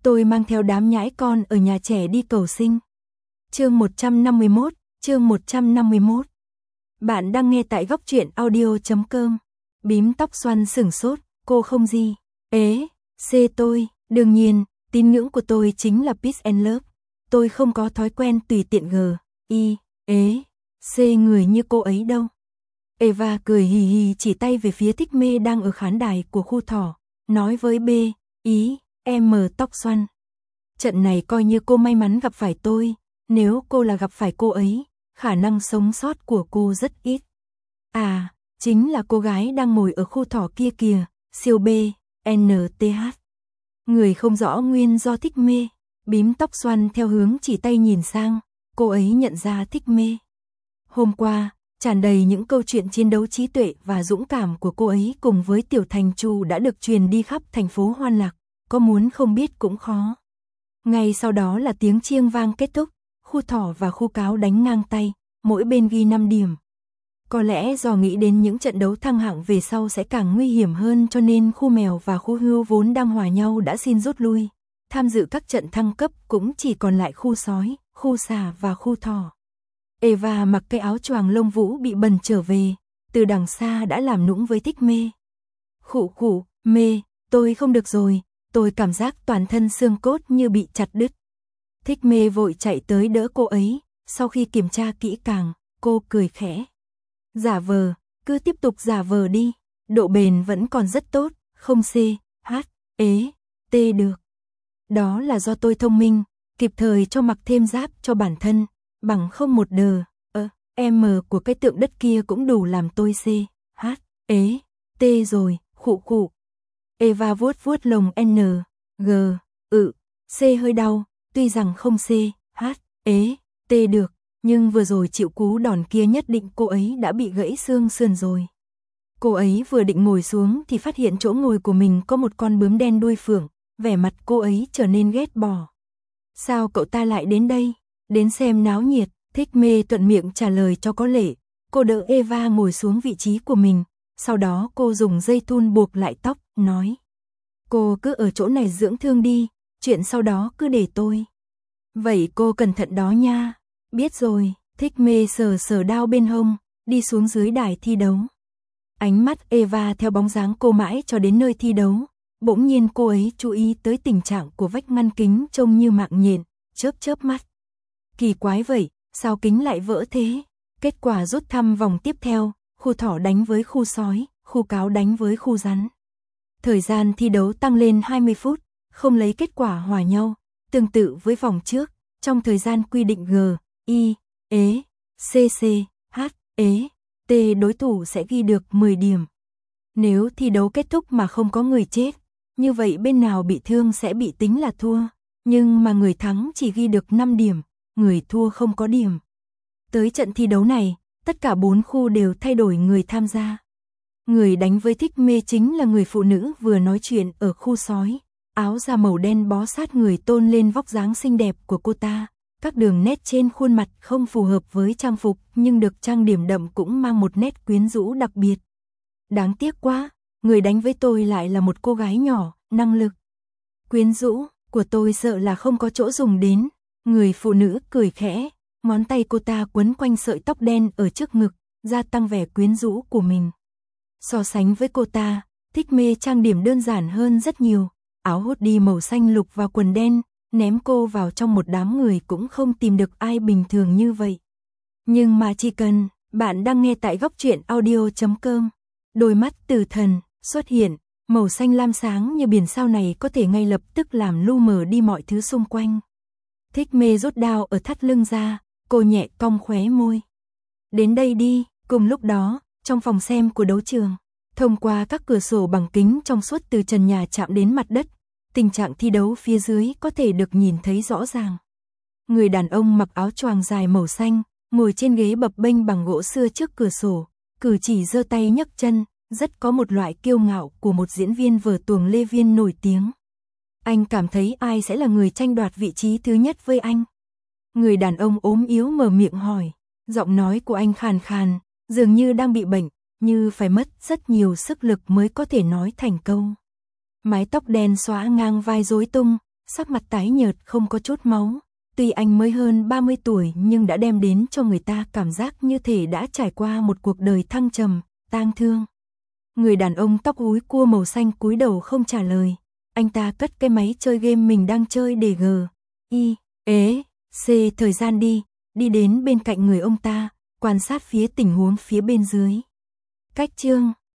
Tôi mang theo đám nhãi con ở nhà trẻ đi cầu sinh. Chương 151, chương 151. Bạn đang nghe tại góc truyện audio.com. Bím tóc xoăn sửng sốt, cô không gì. Tôi, đương nhiên, tín ngưỡng của tôi chính là Peace and Love. Tôi không có thói quen tùy tiện người như cô ấy đâu. Eva cười hì hì chỉ tay về phía Thích Mê đang ở khán đài của khu thỏ, nói với tóc xoăn. Trận này coi như cô may mắn gặp phải tôi, nếu cô là gặp phải cô ấy, khả năng sống sót của cô rất ít. À, chính là cô gái đang ngồi ở khu thỏ kia kìa, siêu BNTH. Người không rõ nguyên do Thích Mê, bím tóc xoăn theo hướng chỉ tay nhìn sang, cô ấy nhận ra Thích Mê. Hôm qua, tràn đầy những câu chuyện chiến đấu trí tuệ và dũng cảm của cô ấy cùng với Tiểu Thành Chu đã được truyền đi khắp thành phố Hoan Lạc, có muốn không biết cũng khó. Ngay sau đó là tiếng chiêng vang kết thúc, khu thỏ và khu cáo đánh ngang tay, mỗi bên ghi 5 điểm. Có lẽ do nghĩ đến những trận đấu thăng hạng về sau sẽ càng nguy hiểm hơn cho nên khu mèo và khu hươu vốn đang hòa nhau đã xin rút lui. Tham dự các trận thăng cấp cũng chỉ còn lại khu sói, khu xà và khu thỏ. Eva mặc cái áo choàng lông vũ bị bẩn trở về, từ đằng xa đã làm nũng với Thích Mê. Khụ, Mê, tôi không được rồi, tôi cảm giác toàn thân xương cốt như bị chặt đứt. Thích Mê vội chạy tới đỡ cô ấy, sau khi kiểm tra kỹ càng, cô cười khẽ. Giả vờ, cứ tiếp tục giả vờ đi, độ bền vẫn còn rất tốt, không được. Đó là do tôi thông minh, kịp thời cho mặc thêm giáp cho bản thân, bằng không một của cái tượng đất kia cũng đủ làm tôi rồi, khụ. Eva vuốt lồng hơi đau, tuy rằng không được, nhưng vừa rồi chịu cú đòn kia nhất định cô ấy đã bị gãy xương sườn rồi. Cô ấy vừa định ngồi xuống thì phát hiện chỗ ngồi của mình có một con bướm đen đuôi phượng, vẻ mặt cô ấy trở nên ghét bỏ. Sao cậu ta lại đến đây? Đến xem náo nhiệt, Thích Mê thuận miệng trả lời cho có lệ. Cô đỡ Eva ngồi xuống vị trí của mình, sau đó cô dùng dây thun buộc lại tóc, nói. Cô cứ ở chỗ này dưỡng thương đi, chuyện sau đó cứ để tôi. Vậy cô cẩn thận đó nha. Biết rồi, Thích Mê sờ đao bên hông, đi xuống dưới đài thi đấu. Ánh mắt Eva theo bóng dáng cô mãi cho đến nơi thi đấu, bỗng nhiên cô ấy chú ý tới tình trạng của vách ngăn kính trông như mạng nhện, chớp mắt. Kỳ quái vậy, sao kính lại vỡ thế? Kết quả rút thăm vòng tiếp theo, khu thỏ đánh với khu sói, khu cáo đánh với khu rắn. Thời gian thi đấu tăng lên 20 phút, không lấy kết quả hòa nhau, tương tự với vòng trước, trong thời gian quy định đối thủ sẽ ghi được 10 điểm. Nếu thi đấu kết thúc mà không có người chết, như vậy bên nào bị thương sẽ bị tính là thua, nhưng mà người thắng chỉ ghi được 5 điểm, người thua không có điểm. Tới trận thi đấu này, tất cả 4 khu đều thay đổi người tham gia. Người đánh với Thích Mê chính là người phụ nữ vừa nói chuyện ở khu sói, áo da màu đen bó sát người tôn lên vóc dáng xinh đẹp của cô ta. Các đường nét trên khuôn mặt không phù hợp với trang phục nhưng được trang điểm đậm cũng mang một nét quyến rũ đặc biệt. Đáng tiếc quá, người đánh với tôi lại là một cô gái nhỏ, năng lực. Quyến rũ, của tôi sợ là không có chỗ dùng đến. Người phụ nữ cười khẽ, ngón tay cô ta quấn quanh sợi tóc đen ở trước ngực, gia tăng vẻ quyến rũ của mình. So sánh với cô ta, Thích Mê trang điểm đơn giản hơn rất nhiều, áo hoodie màu xanh lục và quần đen, ném cô vào trong một đám người cũng không tìm được ai bình thường như vậy. Nhưng mà chỉ cần, bạn đang nghe tại góc truyện audio.com, đôi mắt tử thần xuất hiện, màu xanh lam sáng như biển sao này có thể ngay lập tức làm lu mờ đi mọi thứ xung quanh. Thích Mê rút đao ở thắt lưng ra, cô nhẹ cong khóe môi. Đến đây đi, cùng lúc đó, trong phòng xem của đấu trường, thông qua các cửa sổ bằng kính trong suốt từ trần nhà chạm đến mặt đất, tình trạng thi đấu phía dưới có thể được nhìn thấy rõ ràng. Người đàn ông mặc áo choàng dài màu xanh, ngồi trên ghế bập bênh bằng gỗ sưa trước cửa sổ, cử chỉ giơ tay nhấc chân, rất có một loại kiêu ngạo của một diễn viên vở tuồng Lê Viên nổi tiếng. Anh cảm thấy ai sẽ là người tranh đoạt vị trí thứ nhất với anh? Người đàn ông ốm yếu mở miệng hỏi, giọng nói của anh khàn khàn, dường như đang bị bệnh, như phải mất rất nhiều sức lực mới có thể nói thành câu. Mái tóc đen xõa ngang vai rối tung, sắc mặt tái nhợt không có chút máu. Tuy anh mới hơn 30 tuổi nhưng đã đem đến cho người ta cảm giác như thể đã trải qua một cuộc đời thăng trầm, tang thương. Người đàn ông tóc húi cua màu xanh cúi đầu không trả lời. Anh ta cất cái máy chơi game mình đang chơi để C thời gian đi đến bên cạnh người ông ta, quan sát phía tình huống phía bên dưới. Cách chương